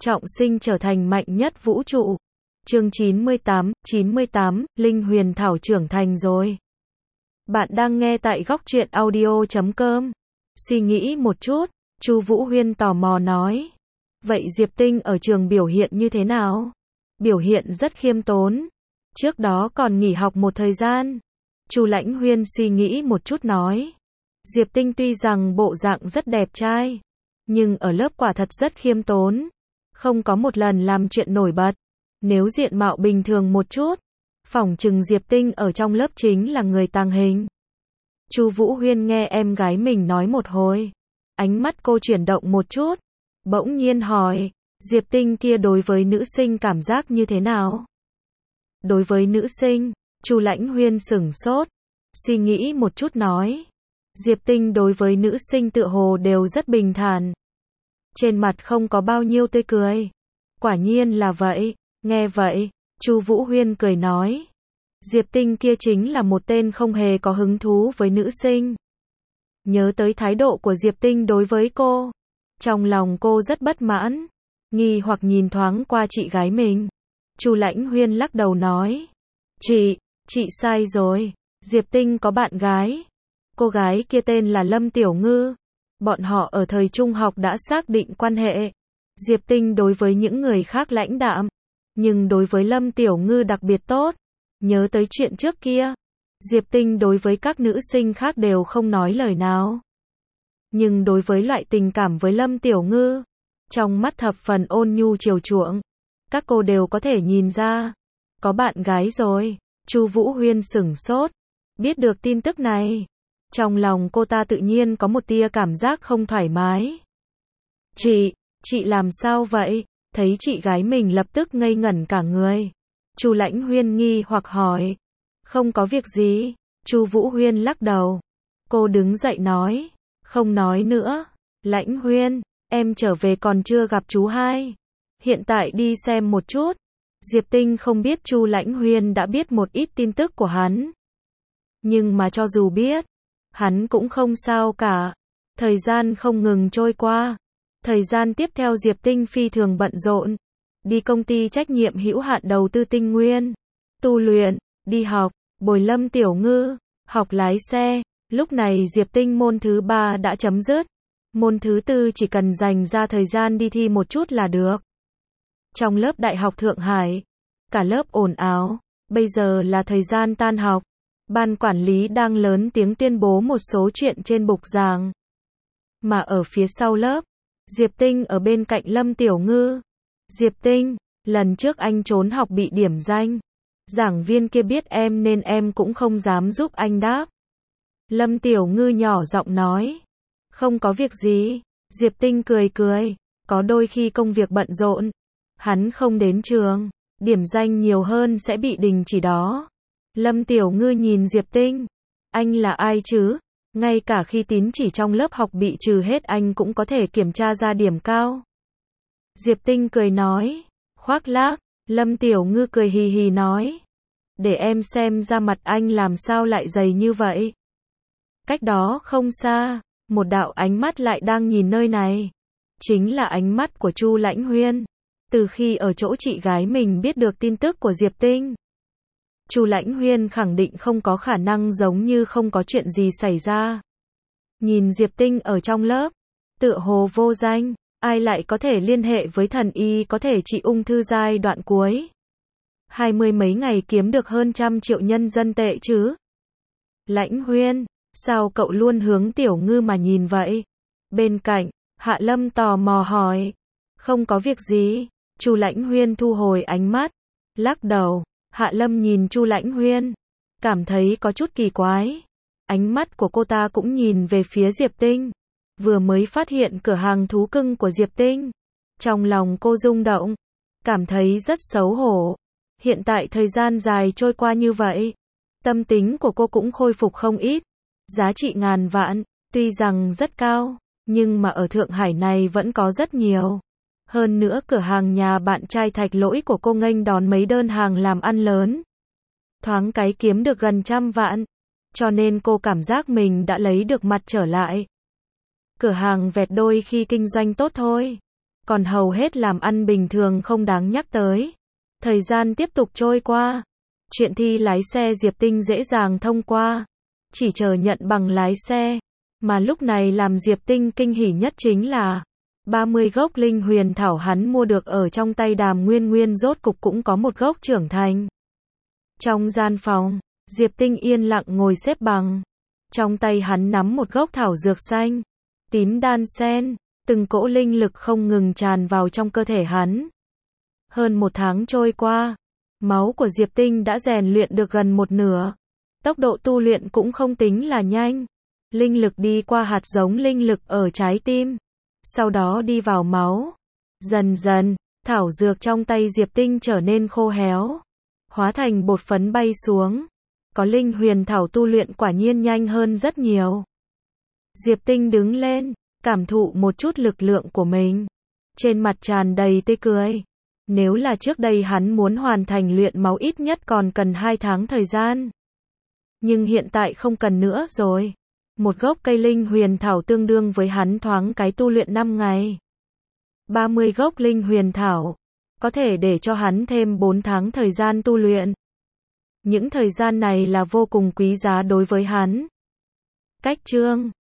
trọng sinh trở thành mạnh nhất vũ trụ. Chương 98, Linh Huyền Thảo trưởng thành rồi. Bạn đang nghe tại góc truyện audio.com. Suy nghĩ một chút, Chu Vũ Huyên tò mò nói. Vậy Diệp Tinh ở trường biểu hiện như thế nào? Biểu hiện rất khiêm tốn. Trước đó còn nghỉ học một thời gian. Chu Lãnh Huyên suy nghĩ một chút nói. Diệp Tinh tuy rằng bộ dạng rất đẹp trai, nhưng ở lớp quả thật rất khiêm tốn. Không có một lần làm chuyện nổi bật. Nếu diện mạo bình thường một chút, phỏng chừng Diệp Tinh ở trong lớp chính là người tàng hình. Chu Vũ Huyên nghe em gái mình nói một hồi. Ánh mắt cô chuyển động một chút. Bỗng nhiên hỏi, Diệp Tinh kia đối với nữ sinh cảm giác như thế nào? Đối với nữ sinh, Chu Lãnh Huyên sửng sốt. Suy nghĩ một chút nói. Diệp Tinh đối với nữ sinh tựa hồ đều rất bình thản. Trên mặt không có bao nhiêu tươi cười. Quả nhiên là vậy. Nghe vậy, Chu Vũ Huyên cười nói. Diệp Tinh kia chính là một tên không hề có hứng thú với nữ sinh. Nhớ tới thái độ của Diệp Tinh đối với cô. Trong lòng cô rất bất mãn. Nghi hoặc nhìn thoáng qua chị gái mình. Chu Lãnh Huyên lắc đầu nói. Chị sai rồi. Diệp Tinh có bạn gái. Cô gái kia tên là Lâm Tiểu Ngư. Bọn họ ở thời trung học đã xác định quan hệ. Diệp Tinh đối với những người khác lãnh đạm. Nhưng đối với Lâm Tiểu Ngư đặc biệt tốt. Nhớ tới chuyện trước kia. Diệp Tinh đối với các nữ sinh khác đều không nói lời nào. Nhưng đối với loại tình cảm với Lâm Tiểu Ngư, trong mắt thập phần ôn nhu chiều chuộng. Các cô đều có thể nhìn ra. Có bạn gái rồi. Chu Vũ Huyên sửng sốt. Biết được tin tức này. Trong lòng cô ta tự nhiên có một tia cảm giác không thoải mái. Chị làm sao vậy? Thấy chị gái mình lập tức ngây ngẩn cả người. Chu Lãnh Huyên nghi hoặc hỏi. Không có việc gì. Chu Vũ Huyên lắc đầu. Cô đứng dậy nói. Không nói nữa. Lãnh Huyên, em trở về còn chưa gặp chú hai. Hiện tại đi xem một chút. Diệp Tinh không biết Chu Lãnh Huyên đã biết một ít tin tức của hắn. Nhưng mà cho dù biết, hắn cũng không sao cả. Thời gian không ngừng trôi qua. Thời gian tiếp theo Diệp Tinh phi thường bận rộn. Đi công ty trách nhiệm hữu hạn đầu tư Tinh Nguyên. Tu luyện, đi học, bồi Lâm Tiểu Ngư, học lái xe. Lúc này Diệp Tinh môn thứ 3 đã chấm dứt. Môn thứ 4 chỉ cần dành ra thời gian đi thi một chút là được. Trong lớp Đại học Thượng Hải, cả lớp ồn ào. Bây giờ là thời gian tan học. Ban quản lý đang lớn tiếng tuyên bố một số chuyện trên bục giảng. Mà ở phía sau lớp, Diệp Tinh ở bên cạnh Lâm Tiểu Ngư. Diệp Tinh, lần trước anh trốn học bị điểm danh. Giảng viên kia biết em nên em cũng không dám giúp anh đáp. Lâm Tiểu Ngư nhỏ giọng nói. Không có việc gì. Diệp Tinh cười cười. Có đôi khi công việc bận rộn. Hắn không đến trường. Điểm danh nhiều hơn sẽ bị đình chỉ đó. Lâm Tiểu Ngư nhìn Diệp Tinh. Anh là ai chứ? Ngay cả khi tín chỉ trong lớp học bị trừ hết anh cũng có thể kiểm tra ra điểm cao. Diệp Tinh cười nói. Khoác lác. Lâm Tiểu Ngư cười hì hì nói. Để em xem da mặt anh làm sao lại dày như vậy. Cách đó không xa, một đạo ánh mắt lại đang nhìn nơi này. Chính là ánh mắt của Chu Lãnh Huyên. Từ khi ở chỗ chị gái mình biết được tin tức của Diệp Tinh, Chu Lãnh Huyên khẳng định không có khả năng giống như không có chuyện gì xảy ra. Nhìn Diệp Tinh ở trong lớp, tựa hồ vô danh, ai lại có thể liên hệ với thần y có thể trị ung thư giai đoạn cuối. 20 mấy ngày kiếm được hơn 100 triệu nhân dân tệ chứ. Lãnh Huyên, sao cậu luôn hướng Tiểu Ngư mà nhìn vậy? Bên cạnh, Hạ Lâm tò mò hỏi. Không có việc gì. Chu Lãnh Huyên thu hồi ánh mắt, lắc đầu. Hạ Lâm nhìn Chu Lãnh Huyên, cảm thấy có chút kỳ quái. Ánh mắt của cô ta cũng nhìn về phía Diệp Tinh. Vừa mới phát hiện cửa hàng thú cưng của Diệp Tinh. Trong lòng cô rung động, cảm thấy rất xấu hổ. Hiện tại thời gian dài trôi qua như vậy, tâm tính của cô cũng khôi phục không ít. Giá trị ngàn vạn, tuy rằng rất cao, nhưng mà ở Thượng Hải này vẫn có rất nhiều. Hơn nữa cửa hàng nhà bạn trai Thạch Lỗi của cô nghênh đón mấy đơn hàng làm ăn lớn. Thoáng cái kiếm được gần 100 vạn. Cho nên cô cảm giác mình đã lấy được mặt trở lại. Cửa hàng vẹt đôi khi kinh doanh tốt thôi. còn hầu hết làm ăn bình thường không đáng nhắc tới. Thời gian tiếp tục trôi qua. Chuyện thi lái xe Diệp Tinh dễ dàng thông qua. Chỉ chờ nhận bằng lái xe. Mà lúc này làm Diệp Tinh kinh hỉ nhất chính là 30 gốc linh huyền thảo hắn mua được ở trong tay Đàm Nguyên Nguyên rốt cục cũng có một gốc trưởng thành. Trong gian phòng, Diệp Tinh yên lặng ngồi xếp bằng. Trong tay hắn nắm một gốc thảo dược xanh, tím đan sen, từng cỗ linh lực không ngừng tràn vào trong cơ thể hắn. Hơn 1 tháng trôi qua, máu của Diệp Tinh đã rèn luyện được gần 1/2. Tốc độ tu luyện cũng không tính là nhanh. Linh lực đi qua hạt giống linh lực ở trái tim, sau đó đi vào máu. Dần dần, thảo dược trong tay Diệp Tinh trở nên khô héo, hóa thành bột phấn bay xuống. Có linh huyền thảo tu luyện quả nhiên nhanh hơn rất nhiều. Diệp Tinh đứng lên, cảm thụ một chút lực lượng của mình. Trên mặt tràn đầy tươi cười. Nếu là trước đây hắn muốn hoàn thành luyện máu ít nhất còn cần 2 tháng thời gian. Nhưng hiện tại không cần nữa rồi. Một gốc cây linh huyền thảo tương đương với hắn thoáng cái tu luyện 5 ngày. 30 gốc linh huyền thảo có thể để cho hắn thêm 4 tháng thời gian tu luyện. Những thời gian này là vô cùng quý giá đối với hắn. Cách chương